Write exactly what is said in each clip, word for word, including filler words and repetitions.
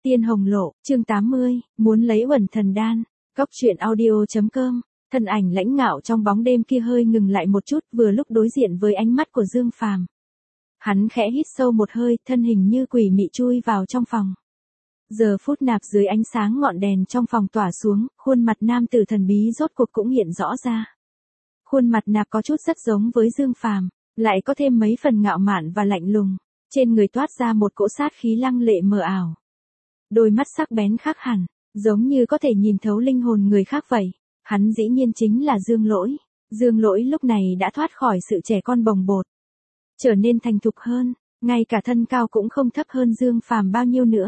Tiên Hồng Lộ, chương tám mươi, muốn lấy Uẩn Thần Đan. Cốc truyện audio chấm com. Thân ảnh lãnh ngạo trong bóng đêm kia hơi ngừng lại một chút, vừa lúc đối diện với ánh mắt của Dương Phàm. Hắn khẽ hít sâu một hơi, thân hình như quỷ mị chui vào trong phòng. Giờ phút nạp dưới ánh sáng ngọn đèn trong phòng tỏa xuống, khuôn mặt nam tử thần bí rốt cuộc cũng hiện rõ ra. Khuôn mặt nạp có chút rất giống với Dương Phàm, lại có thêm mấy phần ngạo mạn và lạnh lùng, trên người toát ra một cỗ sát khí lăng lệ mờ ảo. Đôi mắt sắc bén khác hẳn, giống như có thể nhìn thấu linh hồn người khác vậy. Hắn dĩ nhiên chính là Dương Lỗi. Dương Lỗi lúc này đã thoát khỏi sự trẻ con bồng bột, trở nên thành thục hơn, ngay cả thân cao cũng không thấp hơn Dương Phàm bao nhiêu nữa.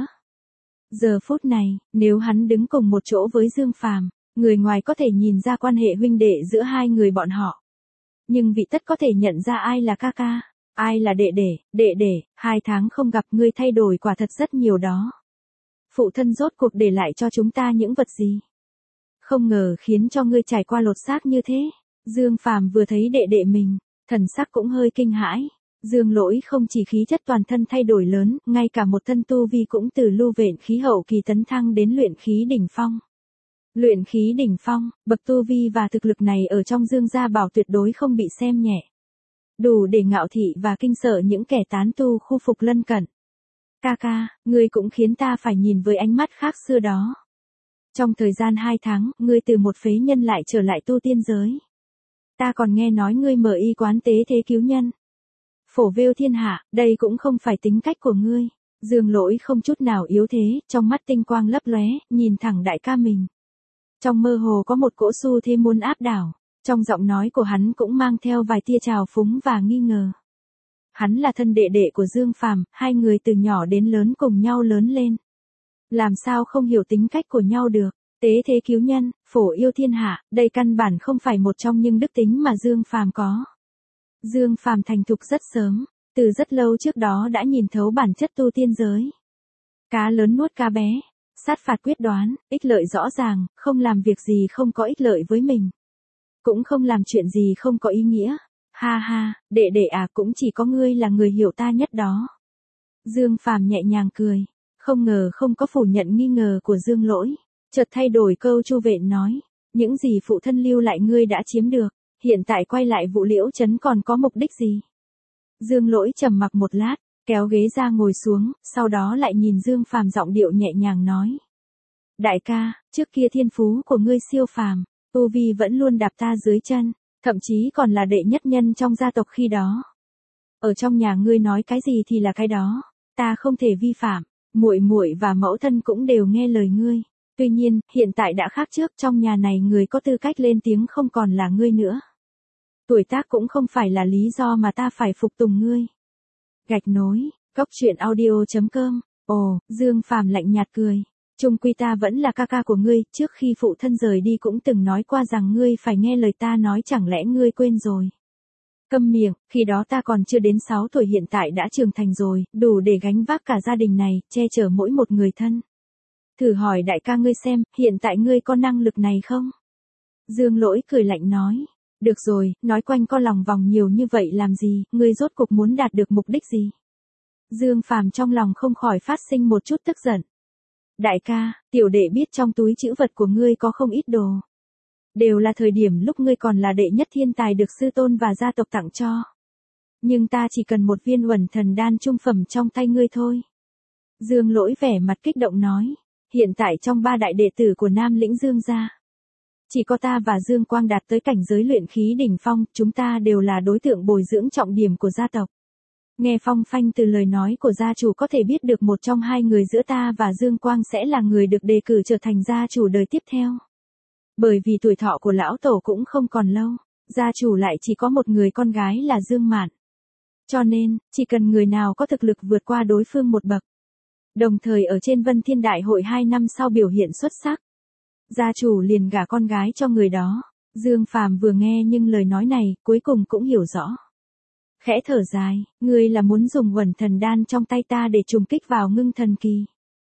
Giờ phút này, nếu hắn đứng cùng một chỗ với Dương Phàm, người ngoài có thể nhìn ra quan hệ huynh đệ giữa hai người bọn họ. Nhưng vị tất có thể nhận ra ai là ca ca, ai là đệ đệ, đệ đệ, hai tháng không gặp ngươi thay đổi quả thật rất nhiều đó. Phụ thân rốt cuộc để lại cho chúng ta những vật gì? Không ngờ khiến cho ngươi trải qua lột xác như thế. Dương Phàm vừa thấy đệ đệ mình, thần sắc cũng hơi kinh hãi. Dương Lỗi không chỉ khí chất toàn thân thay đổi lớn, ngay cả một thân tu vi cũng từ lưu vện khí hậu kỳ tấn thăng đến luyện khí đỉnh phong. Luyện khí đỉnh phong, bậc tu vi và thực lực này ở trong Dương gia bảo tuyệt đối không bị xem nhẹ. Đủ để ngạo thị và kinh sợ những kẻ tán tu khu phục lân cận. Ca ca, ngươi cũng khiến ta phải nhìn với ánh mắt khác xưa đó. Trong thời gian hai tháng, ngươi từ một phế nhân lại trở lại tu tiên giới. Ta còn nghe nói ngươi mở y quán tế thế cứu nhân. Phổ vêu thiên hạ, đây cũng không phải tính cách của ngươi. Dương Lỗi không chút nào yếu thế, trong mắt tinh quang lấp lóe, nhìn thẳng đại ca mình. Trong mơ hồ có một cỗ xu thế muốn áp đảo, trong giọng nói của hắn cũng mang theo vài tia trào phúng và nghi ngờ. Hắn là thân đệ đệ của Dương Phàm, hai người từ nhỏ đến lớn cùng nhau lớn lên. Làm sao không hiểu tính cách của nhau được, tế thế cứu nhân, phổ yêu thiên hạ, đây căn bản không phải một trong những đức tính mà Dương Phàm có. Dương Phàm thành thục rất sớm, từ rất lâu trước đó đã nhìn thấu bản chất tu tiên giới. Cá lớn nuốt cá bé, sát phạt quyết đoán, ích lợi rõ ràng, không làm việc gì không có ích lợi với mình. Cũng không làm chuyện gì không có ý nghĩa. Ha ha, đệ đệ à, cũng chỉ có ngươi là người hiểu ta nhất đó. Dương Phàm nhẹ nhàng cười, không ngờ không có phủ nhận nghi ngờ của Dương Lỗi, chợt thay đổi câu chu vện nói, những gì phụ thân lưu lại ngươi đã chiếm được, hiện tại quay lại Vũ Liễu trấn còn có mục đích gì? Dương Lỗi trầm mặc một lát, kéo ghế ra ngồi xuống, sau đó lại nhìn Dương Phàm giọng điệu nhẹ nhàng nói. Đại ca, trước kia thiên phú của ngươi siêu phàm, tu vi vẫn luôn đạp ta dưới chân, thậm chí còn là đệ nhất nhân trong gia tộc khi đó. Ở trong nhà ngươi nói cái gì thì là cái đó, ta không thể vi phạm, muội muội và mẫu thân cũng đều nghe lời ngươi. Tuy nhiên, hiện tại đã khác trước, trong nhà này người có tư cách lên tiếng không còn là ngươi nữa. Tuổi tác cũng không phải là lý do mà ta phải phục tùng ngươi. Gạch nối, cốc truyện audio chấm com. Ồ, Dương Phàm lạnh nhạt cười. Chung quy ta vẫn là ca ca của ngươi, trước khi phụ thân rời đi cũng từng nói qua rằng ngươi phải nghe lời ta nói, chẳng lẽ ngươi quên rồi. Câm miệng, khi đó ta còn chưa đến sáu tuổi, hiện tại đã trưởng thành rồi, đủ để gánh vác cả gia đình này, che chở mỗi một người thân. Thử hỏi đại ca ngươi xem, hiện tại ngươi có năng lực này không? Dương Lỗi cười lạnh nói. Được rồi, nói quanh co lòng vòng nhiều như vậy làm gì, ngươi rốt cuộc muốn đạt được mục đích gì? Dương Phàm trong lòng không khỏi phát sinh một chút tức giận. Đại ca, tiểu đệ biết trong túi trữ vật của ngươi có không ít đồ. Đều là thời điểm lúc ngươi còn là đệ nhất thiên tài được sư tôn và gia tộc tặng cho. Nhưng ta chỉ cần một viên Uẩn Thần Đan trung phẩm trong tay ngươi thôi. Dương Lỗi vẻ mặt kích động nói. Hiện tại trong ba đại đệ tử của Nam Lĩnh Dương gia, chỉ có ta và Dương Quang đạt tới cảnh giới luyện khí đỉnh phong, chúng ta đều là đối tượng bồi dưỡng trọng điểm của gia tộc. Nghe phong phanh từ lời nói của gia chủ có thể biết được một trong hai người giữa ta và Dương Quang sẽ là người được đề cử trở thành gia chủ đời tiếp theo. Bởi vì tuổi thọ của lão tổ cũng không còn lâu, gia chủ lại chỉ có một người con gái là Dương Mạn. Cho nên, chỉ cần người nào có thực lực vượt qua đối phương một bậc, đồng thời ở trên Vân Thiên Đại Hội hai năm sau biểu hiện xuất sắc, gia chủ liền gả con gái cho người đó. Dương Phàm vừa nghe nhưng lời nói này, cuối cùng cũng hiểu rõ. Khẽ thở dài, ngươi là muốn dùng Uẩn Thần Đan trong tay ta để trùng kích vào ngưng thần kỳ.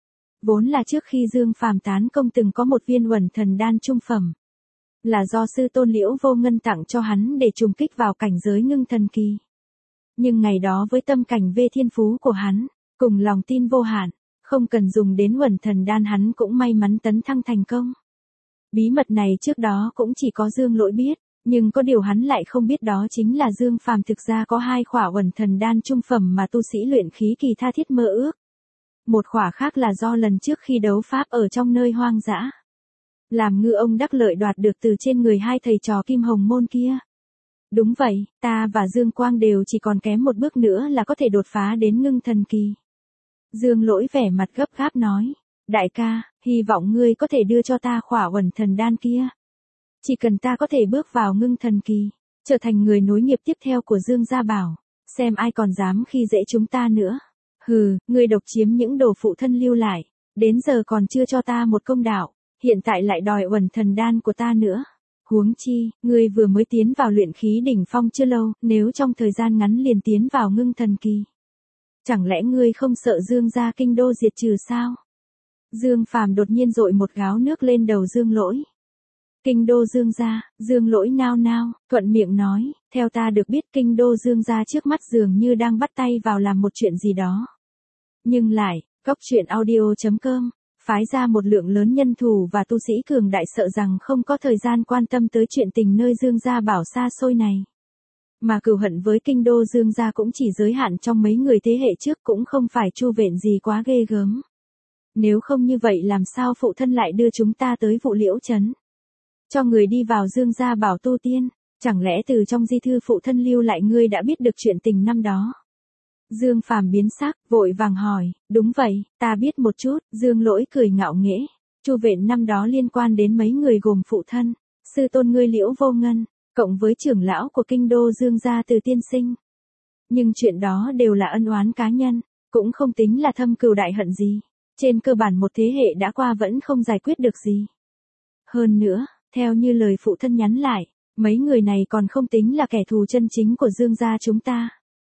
Vốn là trước khi Dương Phàm tán công từng có một viên Uẩn Thần Đan trung phẩm, là do sư tôn Liễu Vô Ngân tặng cho hắn để trùng kích vào cảnh giới ngưng thần kỳ. Nhưng ngày đó với tâm cảnh về thiên phú của hắn, cùng lòng tin vô hạn, Không cần dùng đến Uẩn Thần Đan hắn cũng may mắn tấn thăng thành công. Bí mật này trước đó cũng chỉ có Dương Lỗi biết, nhưng có điều hắn lại không biết đó chính là Dương Phàm thực ra có hai khỏa Uẩn Thần Đan trung phẩm mà tu sĩ luyện khí kỳ tha thiết mơ ước. Một khỏa khác là do lần trước khi đấu pháp ở trong nơi hoang dã, làm ngư ông đắc lợi đoạt được từ trên người hai thầy trò Kim Hồng Môn kia. Đúng vậy, ta và Dương Quang đều chỉ còn kém một bước nữa là có thể đột phá đến ngưng thần kỳ. Dương Lỗi vẻ mặt gấp gáp nói, đại ca, hy vọng ngươi có thể đưa cho ta khỏa Uẩn Thần Đan kia. Chỉ cần ta có thể bước vào ngưng thần kỳ, trở thành người nối nghiệp tiếp theo của Dương Gia Bảo, xem ai còn dám khi dễ chúng ta nữa. Hừ, ngươi độc chiếm những đồ phụ thân lưu lại, đến giờ còn chưa cho ta một công đạo, hiện tại lại đòi Uẩn Thần Đan của ta nữa. Huống chi, ngươi vừa mới tiến vào luyện khí đỉnh phong chưa lâu, nếu trong thời gian ngắn liền tiến vào ngưng thần kỳ, chẳng lẽ ngươi không sợ Dương gia kinh đô diệt trừ sao? Dương Phàm đột nhiên dội một gáo nước lên đầu Dương Lỗi. Kinh đô Dương gia, Dương Lỗi nao nao, thuận miệng nói, theo ta được biết kinh đô Dương gia trước mắt dường như đang bắt tay vào làm một chuyện gì đó. Nhưng lại, Cốc Truyện Audio chấm com, phái ra một lượng lớn nhân thủ và tu sĩ cường đại sợ rằng không có thời gian quan tâm tới chuyện tình nơi Dương gia bảo xa xôi này. Mà cừu hận với kinh đô Dương gia cũng chỉ giới hạn trong mấy người thế hệ trước, cũng không phải chu vện gì quá ghê gớm. Nếu không như vậy làm sao phụ thân lại đưa chúng ta tới Vụ Liễu Trấn, cho người đi vào Dương gia bảo tu tiên, chẳng lẽ từ trong di thư phụ thân lưu lại ngươi đã biết được chuyện tình năm đó? Dương Phàm biến sắc, vội vàng hỏi, đúng vậy, ta biết một chút. Dương Lỗi cười ngạo nghễ, chu vện năm đó liên quan đến mấy người gồm phụ thân, sư tôn ngươi Liễu Vô Ngân, cộng với trưởng lão của kinh đô Dương gia Từ Tiên Sinh. Nhưng chuyện đó đều là ân oán cá nhân, cũng không tính là thâm cừu đại hận gì. Trên cơ bản một thế hệ đã qua vẫn không giải quyết được gì. Hơn nữa, theo như lời phụ thân nhắn lại, mấy người này còn không tính là kẻ thù chân chính của Dương gia chúng ta.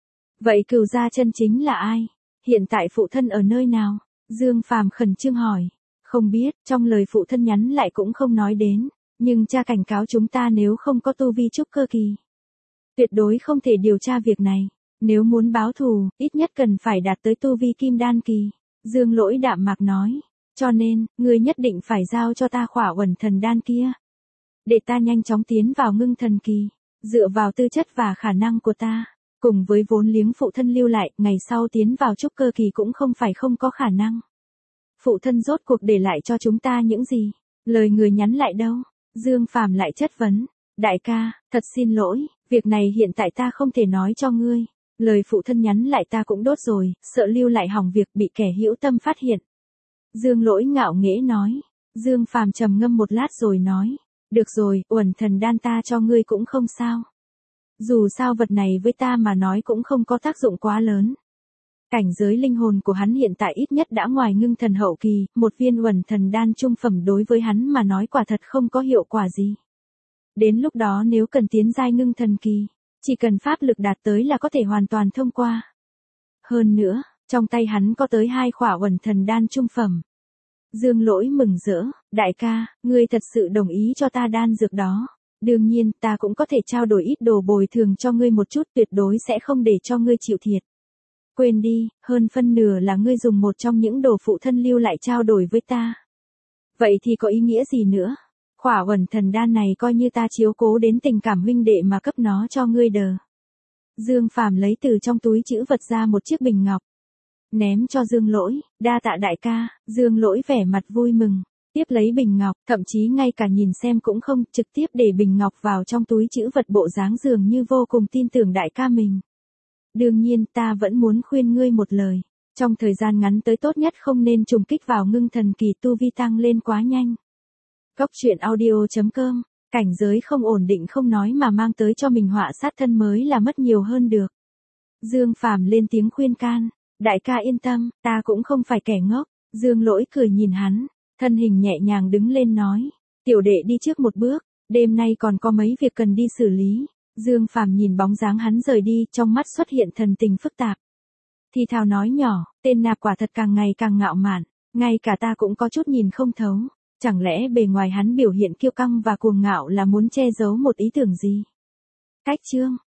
Vậy cừu gia chân chính là ai? Hiện tại phụ thân ở nơi nào? Dương Phàm khẩn trương hỏi. Không biết, trong lời phụ thân nhắn lại cũng không nói đến, nhưng cha cảnh cáo chúng ta nếu không có tu vi trúc cơ kỳ, tuyệt đối không thể điều tra việc này. Nếu muốn báo thù, ít nhất cần phải đạt tới tu vi kim đan kỳ. Dương Lỗi đạm mạc nói. Cho nên, ngươi nhất định phải giao cho ta khỏa Uẩn Thần Đan kia, để ta nhanh chóng tiến vào ngưng thần kỳ. Dựa vào tư chất và khả năng của ta, cùng với vốn liếng phụ thân lưu lại, ngày sau tiến vào trúc cơ kỳ cũng không phải không có khả năng. Phụ thân rốt cuộc để lại cho chúng ta những gì? Lời người nhắn lại đâu? Dương Phàm lại chất vấn. Đại ca, thật xin lỗi, việc này hiện tại ta không thể nói cho ngươi. Lời phụ thân nhắn lại ta cũng đốt rồi, sợ lưu lại hỏng việc bị kẻ hữu tâm phát hiện. Dương Lỗi ngạo nghễ nói. Dương Phàm trầm ngâm một lát rồi nói. Được rồi, Uẩn Thần Đan ta cho ngươi cũng không sao. Dù sao vật này với ta mà nói cũng không có tác dụng quá lớn. Cảnh giới linh hồn của hắn hiện tại ít nhất đã ngoài ngưng thần hậu kỳ, một viên Uẩn Thần Đan trung phẩm đối với hắn mà nói quả thật không có hiệu quả gì. Đến lúc đó nếu cần tiến giai ngưng thần kỳ, chỉ cần pháp lực đạt tới là có thể hoàn toàn thông qua. Hơn nữa, trong tay hắn có tới hai khỏa Uẩn Thần Đan trung phẩm. Dương Lỗi mừng rỡ, đại ca, ngươi thật sự đồng ý cho ta đan dược đó. Đương nhiên, ta cũng có thể trao đổi ít đồ bồi thường cho ngươi một chút, tuyệt đối sẽ không để cho ngươi chịu thiệt. Quên đi, hơn phân nửa là ngươi dùng một trong những đồ phụ thân lưu lại trao đổi với ta. Vậy thì có ý nghĩa gì nữa? Khỏa Uẩn Thần Đan này coi như ta chiếu cố đến tình cảm huynh đệ mà cấp nó cho ngươi đờ. Dương Phàm lấy từ trong túi trữ vật ra một chiếc bình ngọc, ném cho Dương Lỗi. Đa tạ đại ca. Dương Lỗi vẻ mặt vui mừng, tiếp lấy bình ngọc, thậm chí ngay cả nhìn xem cũng không, trực tiếp để bình ngọc vào trong túi trữ vật, bộ dáng dường như vô cùng tin tưởng đại ca mình. Đương nhiên, ta vẫn muốn khuyên ngươi một lời, trong thời gian ngắn tới tốt nhất không nên trùng kích vào ngưng thần kỳ, tu vi tăng lên quá nhanh. Cốc Truyện Audio chấm com, cảnh giới không ổn định không nói mà mang tới cho mình họa sát thân mới là mất nhiều hơn được. Dương Phàm lên tiếng khuyên can, đại ca yên tâm, ta cũng không phải kẻ ngốc. Dương Lỗi cười nhìn hắn, thân hình nhẹ nhàng đứng lên nói, tiểu đệ đi trước một bước, đêm nay còn có mấy việc cần đi xử lý. Dương Phàm nhìn bóng dáng hắn rời đi, trong mắt xuất hiện thần tình phức tạp. Thì thào nói nhỏ, tên nạp quả thật càng ngày càng ngạo mạn, ngay cả ta cũng có chút nhìn không thấu. Chẳng lẽ bề ngoài hắn biểu hiện kiêu căng và cuồng ngạo là muốn che giấu một ý tưởng gì? Cách chương